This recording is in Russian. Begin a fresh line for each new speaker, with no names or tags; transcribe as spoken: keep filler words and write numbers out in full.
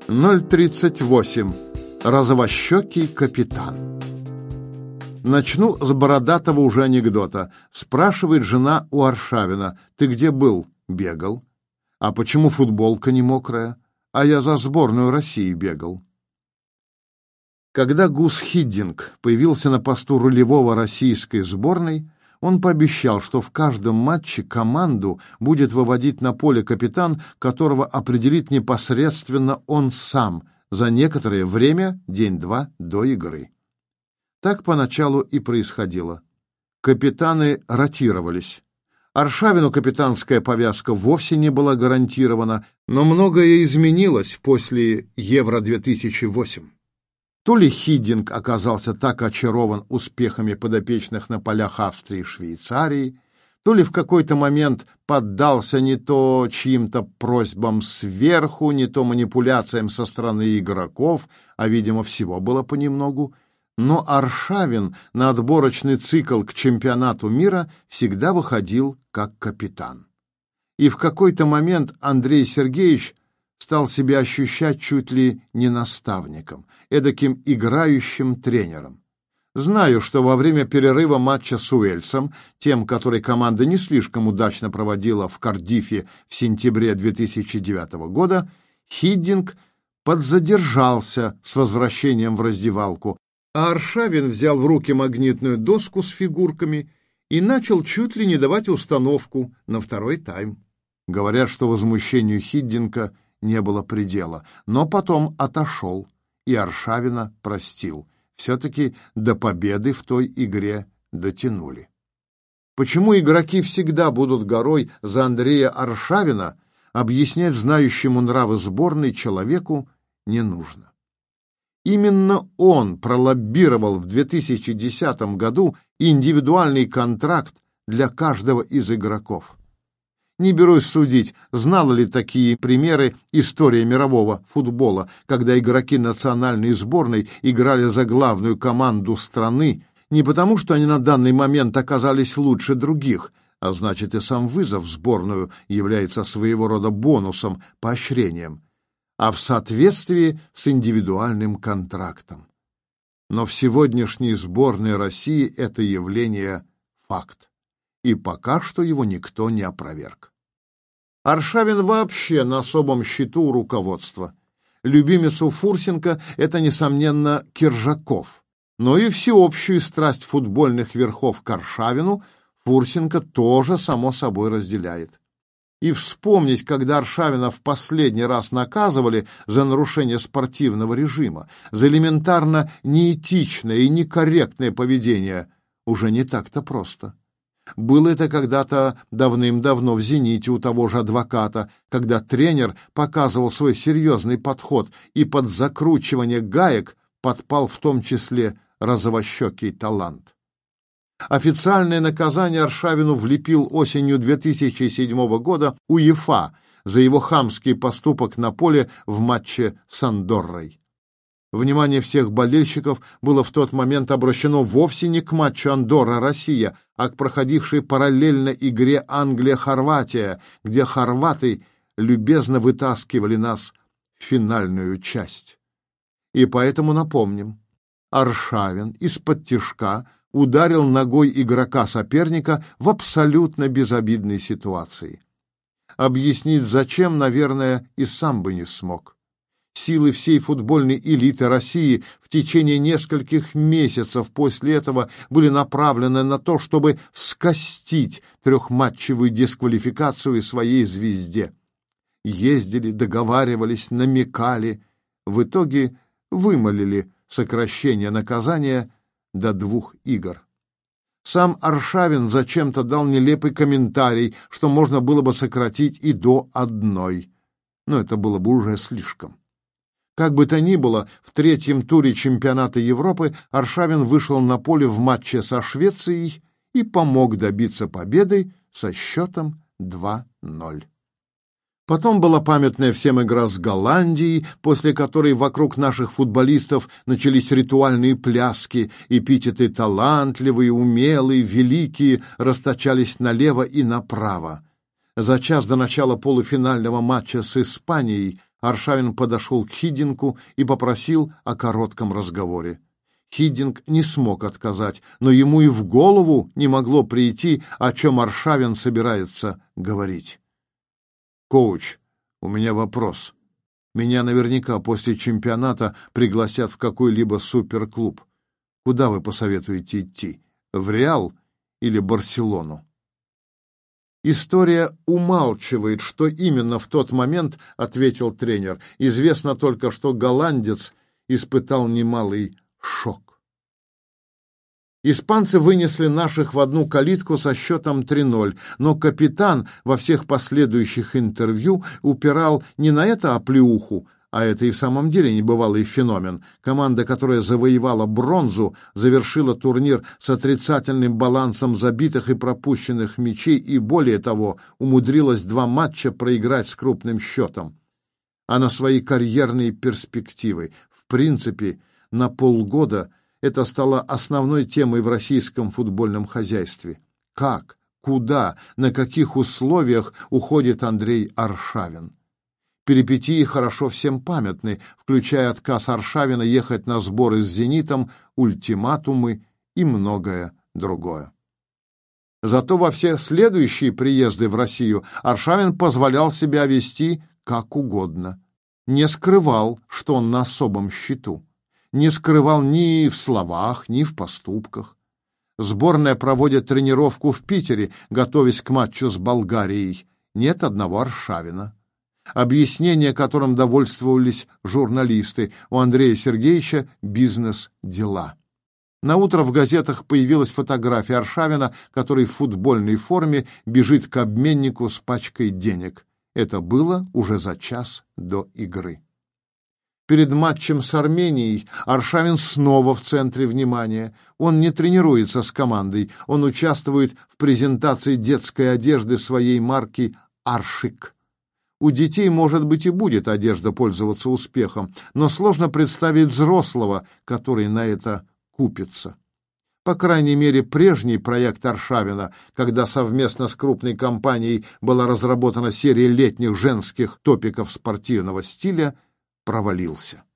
ноль тридцать восемь. Розовощекий капитан. Начну с бородатого уже анекдота. Спрашивает жена у Аршавина: «Ты где был?» «Бегал». «А почему футболка не мокрая?» «А я за сборную России бегал». Когда Гус Хиддинк появился на посту рулевого российской сборной, он пообещал, что в каждом матче команду будет выводить на поле капитан, которого определит непосредственно он сам за некоторое время, день-два до игры. Так поначалу и происходило. Капитаны ротировались. Аршавину капитанская повязка вовсе не была гарантирована, но многое изменилось после Евро две тысячи восемь. То ли Хиддинк оказался так очарован успехами подопечных на полях Австрии и Швейцарии, то ли в какой-то момент поддался не то чьим-то просьбам сверху, не то манипуляциям со стороны игроков, а, видимо, всего было понемногу, но Аршавин на отборочный цикл к чемпионату мира всегда выходил как капитан. И в какой-то момент Андрей Сергеевич стал себя ощущать чуть ли не наставником, эдаким играющим тренером. Знаю, что во время перерыва матча с Уэльсом, тем, который команда не слишком удачно проводила в Кардиффе в сентябре две тысячи девятого года, Хиддинк подзадержался с возвращением в раздевалку, а Аршавин взял в руки магнитную доску с фигурками и начал чуть ли не давать установку на второй тайм. Говорят, что возмущению Хиддинка не было предела, но потом отошел и Аршавина простил. Все-таки до победы в той игре дотянули. Почему игроки всегда будут горой за Андрея Аршавина, объяснять знающему нравы сборной человеку не нужно. Именно он пролоббировал в две тысячи десятом году индивидуальный контракт для каждого из игроков. Не берусь судить, знала ли такие примеры история мирового футбола, когда игроки национальной сборной играли за главную команду страны не потому, что они на данный момент оказались лучше других, а значит и сам вызов в сборную является своего рода бонусом, поощрением, а в соответствии с индивидуальным контрактом. Но в сегодняшней сборной России это явление – факт. И пока что его никто не опроверг. Аршавин вообще на особом счету у руководства. Любимец у Фурсенко – это, несомненно, Киржаков. Но и всеобщую страсть футбольных верхов к Аршавину Фурсенко тоже, само собой, разделяет. И вспомнить, когда Аршавина в последний раз наказывали за нарушение спортивного режима, за элементарно неэтичное и некорректное поведение, уже не так-то просто. Было это когда-то давным-давно в «Зените» у того же адвоката, когда тренер показывал свой серьезный подход и под закручивание гаек подпал в том числе розовощекий талант. Официальное наказание Аршавину влепил осенью две тысячи седьмого года УЕФА за его хамский поступок на поле в матче с Андоррой. Внимание всех болельщиков было в тот момент обращено вовсе не к матчу Андорра-Россия, а к проходившей параллельно игре Англия-Хорватия, где хорваты любезно вытаскивали нас в финальную часть. И поэтому напомним, Аршавин из-под тишка ударил ногой игрока соперника в абсолютно безобидной ситуации. Объяснить зачем, наверное, и сам бы не смог. Силы всей футбольной элиты России в течение нескольких месяцев после этого были направлены на то, чтобы скостить трехматчевую дисквалификацию своей звезде. Ездили, договаривались, намекали, в итоге вымолили сокращение наказания до двух игр. Сам Аршавин зачем-то дал нелепый комментарий, что можно было бы сократить и до одной. Но это было бы уже слишком. Как бы то ни было, в третьем туре чемпионата Европы Аршавин вышел на поле в матче со Швецией и помог добиться победы со счетом два ноль. Потом была памятная всем игра с Голландией, после которой вокруг наших футболистов начались ритуальные пляски, эпитеты «талантливые», «умелые», «великие» расточались налево и направо. За час до начала полуфинального матча с Испанией Аршавин подошел к Хиддинку и попросил о коротком разговоре. Хиддинк не смог отказать, но ему и в голову не могло прийти, о чем Аршавин собирается говорить. «Коуч, у меня вопрос. Меня наверняка после чемпионата пригласят в какой-либо суперклуб. Куда вы посоветуете идти? В Реал или Барселону?» История умалчивает, что именно в тот момент ответил тренер. Известно только, что голландец испытал немалый шок. Испанцы вынесли наших в одну калитку со счетом три ноль, но капитан во всех последующих интервью упирал не на это оплеуху, а это и в самом деле небывалый феномен. Команда, которая завоевала бронзу, завершила турнир с отрицательным балансом забитых и пропущенных мячей и, более того, умудрилась два матча проиграть с крупным счетом. А на свои карьерные перспективы, в принципе, на полгода это стало основной темой в российском футбольном хозяйстве. Как, куда, на каких условиях уходит Андрей Аршавин? Перипетии хорошо всем памятны, включая отказ Аршавина ехать на сборы с «Зенитом», ультиматумы и многое другое. Зато во все следующие приезды в Россию Аршавин позволял себя вести как угодно. Не скрывал, что он на особом счету. Не скрывал ни в словах, ни в поступках. Сборная проводит тренировку в Питере, готовясь к матчу с Болгарией. Нет одного Аршавина. Объяснение, которым довольствовались журналисты: у Андрея Сергеевича бизнес-дела. Наутро в газетах появилась фотография Аршавина, который в футбольной форме бежит к обменнику с пачкой денег. Это было уже за час до игры. Перед матчем с Арменией Аршавин снова в центре внимания. Он не тренируется с командой, он участвует в презентации детской одежды своей марки «Аршик». У детей, может быть, и будет одежда пользоваться успехом, но сложно представить взрослого, который на это купится. По крайней мере, прежний проект Аршавина, когда совместно с крупной компанией была разработана серия летних женских топиков спортивного стиля, провалился.